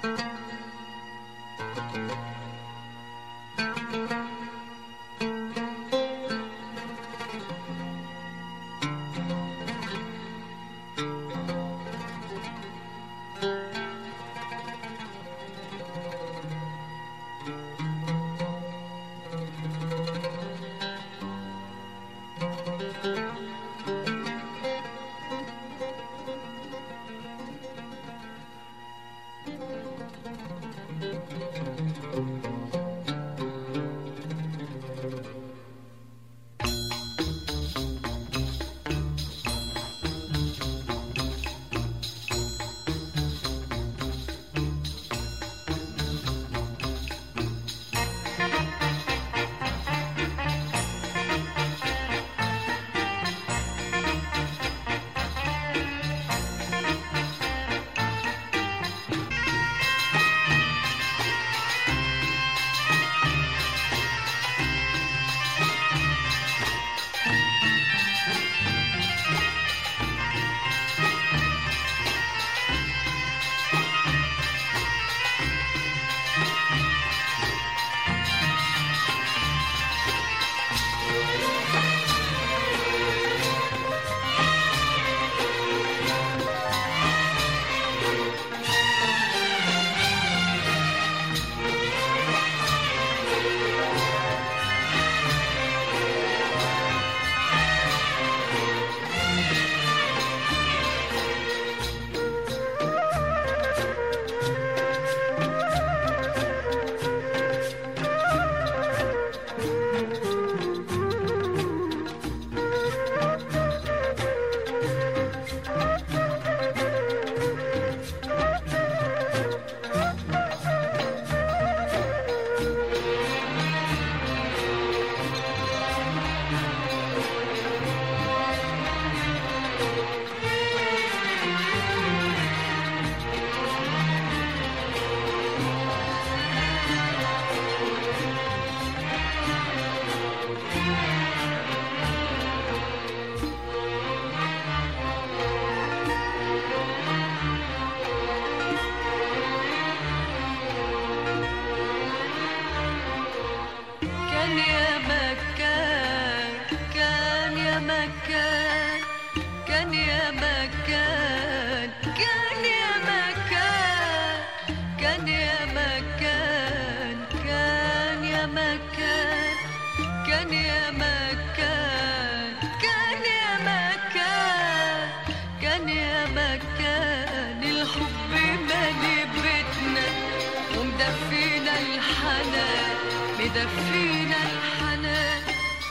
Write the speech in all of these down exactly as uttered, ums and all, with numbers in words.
مدفينا الحنان،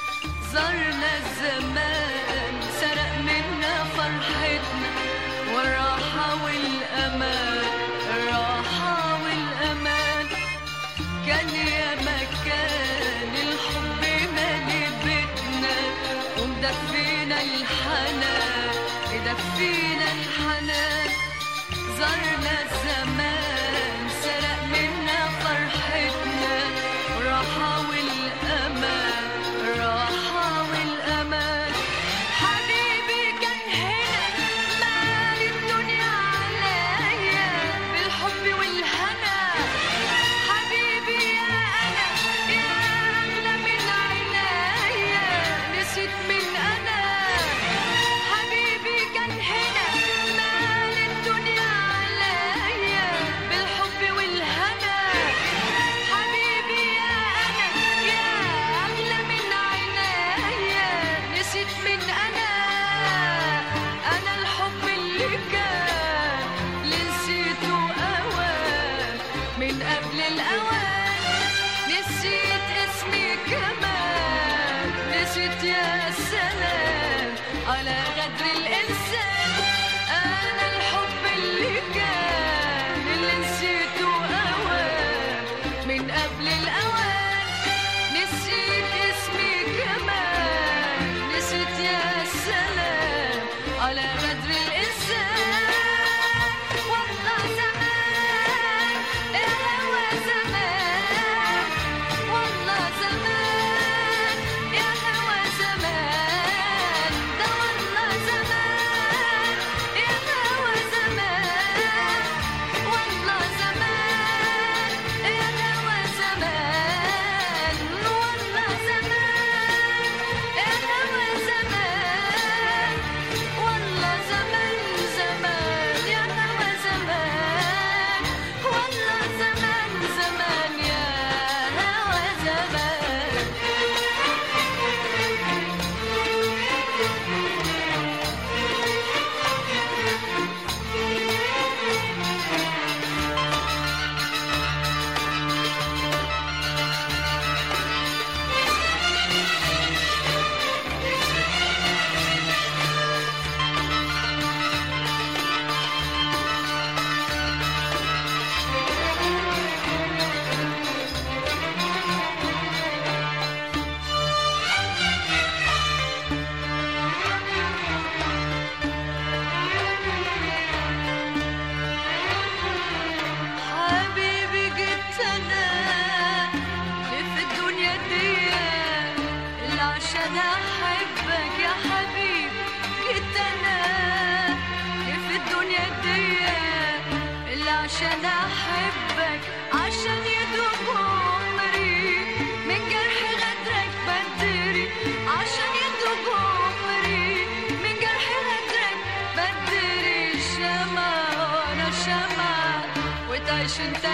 زارنا الزمان سرق منا فرحتنا والراحة والأمان، الراحة والأمان. كان يا مكان الحب مالي بيتنا ومدفينا الحنان، مدفينا الحنان. زارنا الزمان سرق منا فرحتنا الراحة والأمان، الراحة والأمان. حبيبي كان هنا مال الدنيا عليا بالحب والهنا. حبيبي يا أنا يا أغلى من عينيا، نسيت من أنا. حبيبي كان هنا مال الدنيا عليا بالحب والهنا. حبيبي يا أنا يا أغلى من عينيا، نسيت من أنا. أنا الحب اللي كان اللي نسيته أوان من قبل الأوان. نسيت اسمي كمان، نسيت يا سلام على غدر الإنسان. أنا الحب اللي كان اللي نسيته أوان من قبل الأوان. نسيت اسمي كمان، نسيت يا سلام على غدر الإنسان. والله زمان الهوى زمان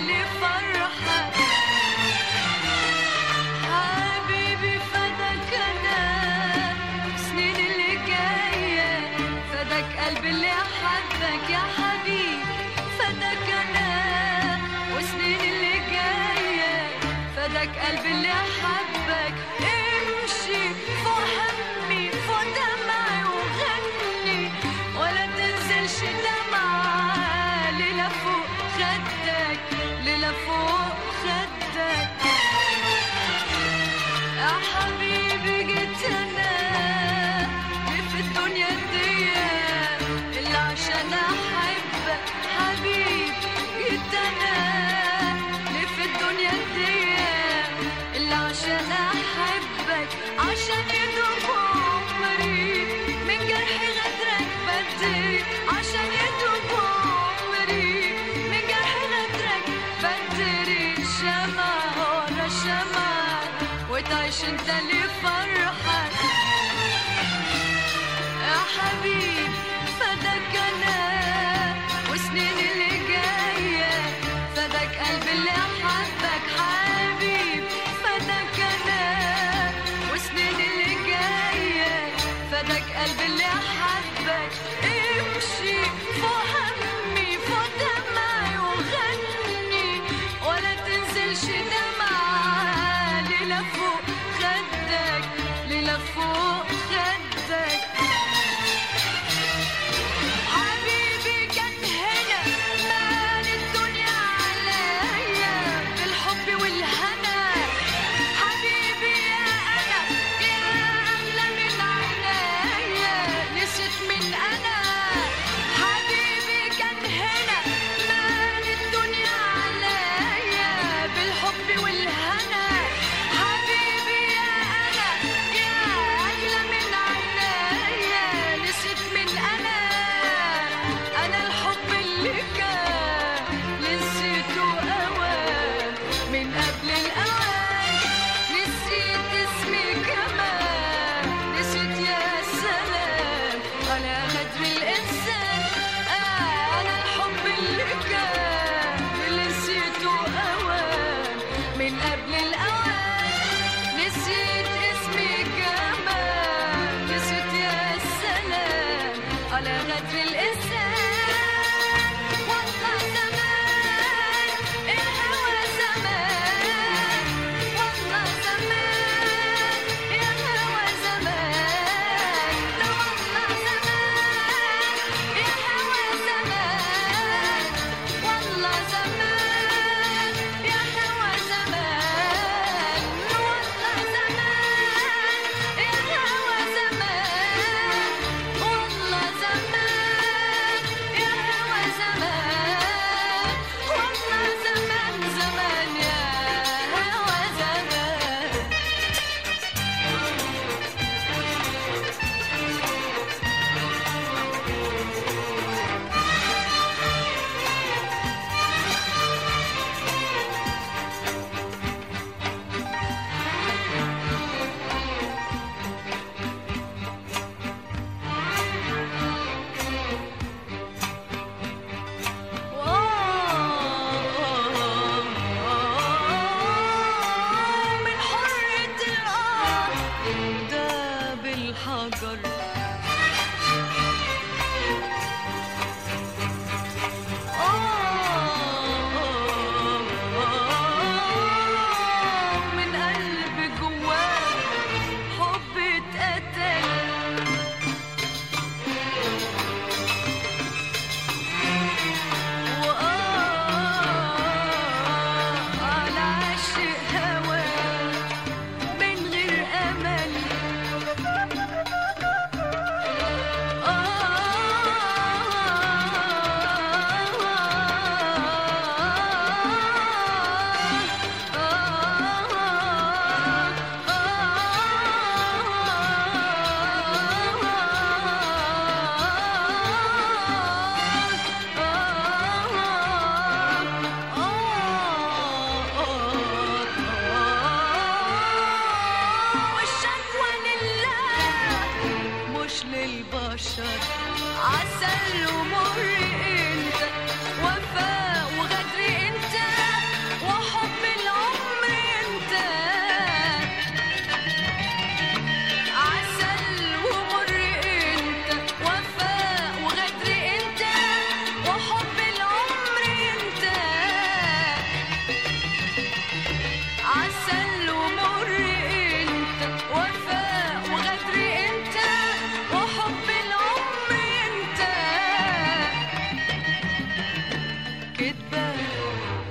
لفرحك حبيبي فداك انا سنين اللي جايه فداك قلبي اللي حبك يا حبيبي فداك انا وسنين اللي جايه فداك قلبي اللي حبك امشي فوق همي فوق دمعي وغني ولا تنزلش دمعة ليلة فوق خدك ليلة فوق خدك يا حبيبي جيت انا في الدنيا دي اللي عشان احبك حبيبي جيت انا في الدنيا دي اللي عشان احبك عشان يدوب عمري من جرح غدرك بدري عشان يدوب عمري من جرح غدرك بدري شمع ورا شمع وتعيش انت لفرحك يا حبيبي فداك انا وسنين اللي جايه فداك قلبي اللي حبك حبيبي فداك انا وسنين اللي جايه فداك قلبي اللي حبك امشي فوق همي فوق دمعي وغني ولا تنزلش دمعة ليلة فوق خدك ليلة فوق خدك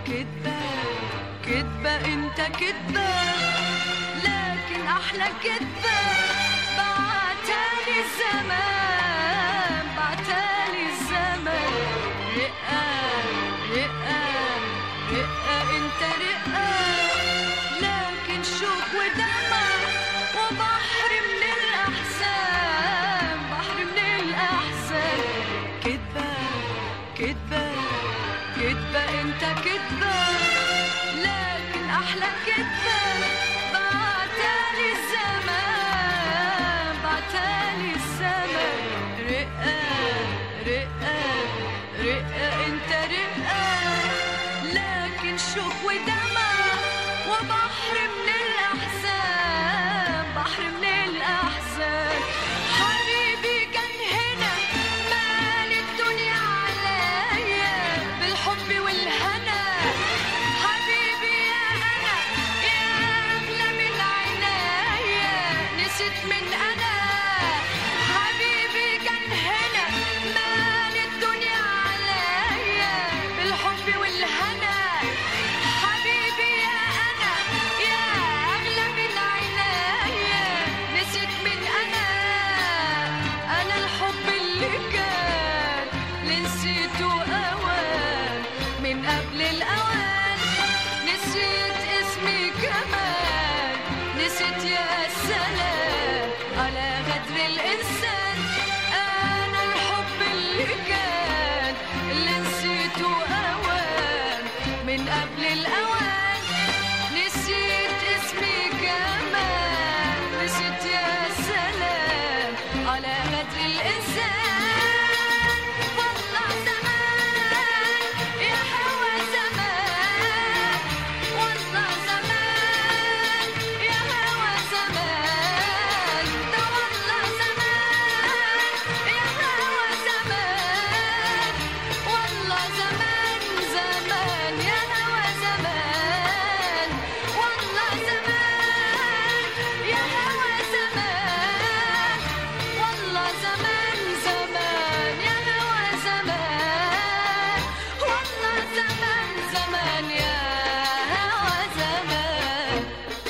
كدبة كدبة انت كدبة، لكن احلى كدبة بعتالي الزمان، بعتالي الزمان. رقة رقة رقة انت رقة، لكن شوق ودمع وبحر من الاحزان، بحر من الاحزان. كدبة كدبة كدبة انت كدبة، لكن احلى كدبة بعتالي الزمان، بعتالي الزمان. رقة رقة رقة انت رقة، لكن شوق ودمع وبحر من الاحزان، بحر من الاحزان. حبيبي كان هنا مال الدنيا عليا بالحب والهنا، حبيبي يا انا يا اغلى من عينيا، نسيت من انا. حبيبي كان هنا مال الدنيا عليا بالحب والهنا، حبيبي يا انا يا اغلى من عينيا، نسيت من انا. انا الحب اللي كان اللي نسيته اوان من قبل الاوان، نسيت اسمي كمان، نسيت يا سلام على غدر الانسان. انا الحب اللي كان اللي نسيته اوان من قبل الاوان، نسيت اسمي كمان، نسيت يا سلام على غدر الانسان. والله زمان يا هوى زمان، والله زمان يا هوى زمان، ده والله زمان يا هوى زمان، والله زمان زمان يا هوى زمان، والله زمان يا هوى زمان، والله زمان زمان يا هوى زمان، والله زمان زمان يا هوى زمان.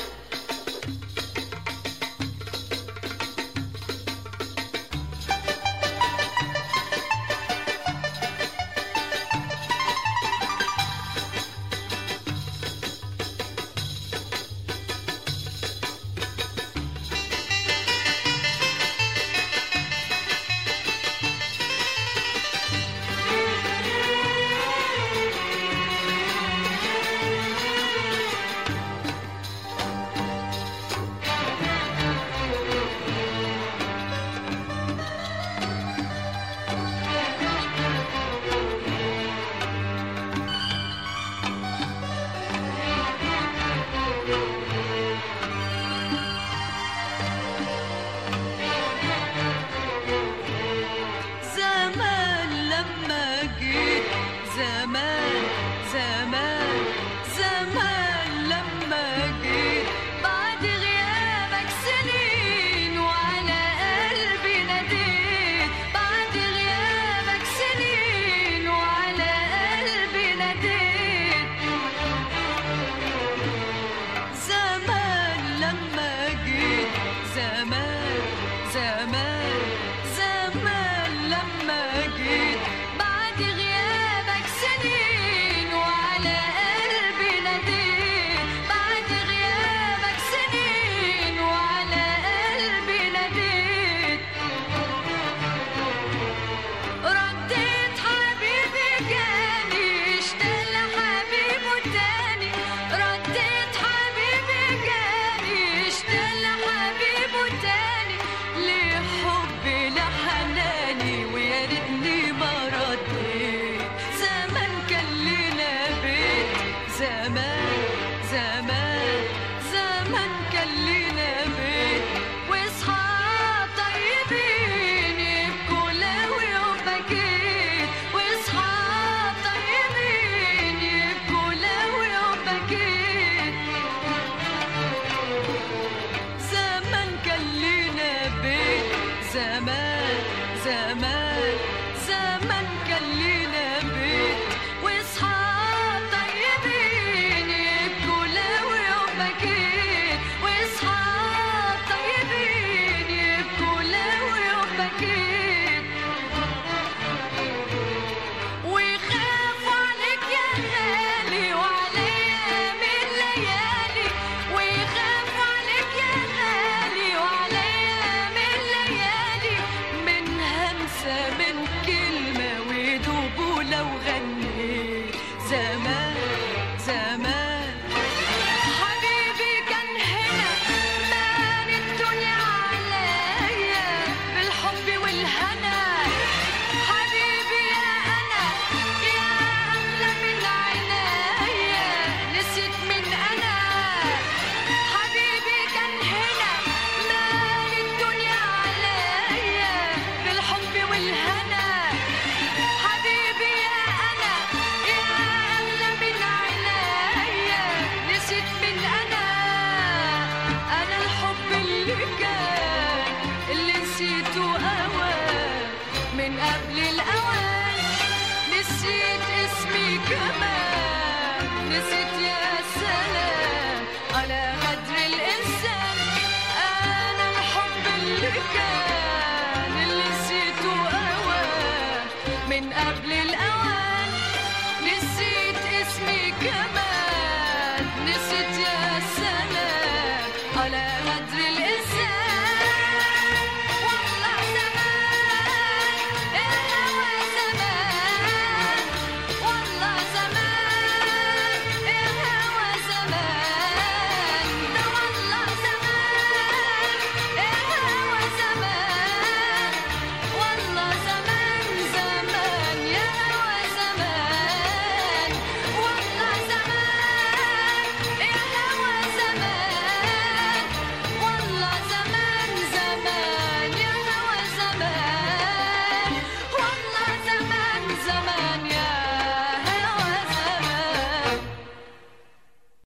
زمان لما جيت، زمان زمان زمان لما جيت، بعد غيابك سنين وعلى قلبي ناديت، بعد غيابك سنين وعلى قلبي ناديت. زمان لما جيت، زمان زمان زمان لما جيت، بعد غيابك سنين وعلى قلبي ناديت، بعد غيابك سنين وعلى قلبي ناديت. رديت حبيبي جاني اشتاق لحبيبه تاني، رديت حبيبي جاني اشتاق لحبيبه تاني، ليه حبي لحناني ويا ريتني ما رديت. زمان كان لينا بيت، زمان زمان زمان كان لينا بيت، واصحاب طيبين يبكوا لو يوم بكيت، واصحاب طيبين يبكوا لو يوم بكيت. زمان كان لينا بيت، زمان زمان زمان كان لينا بيت، واصحاب طيبين نسيت يا سلام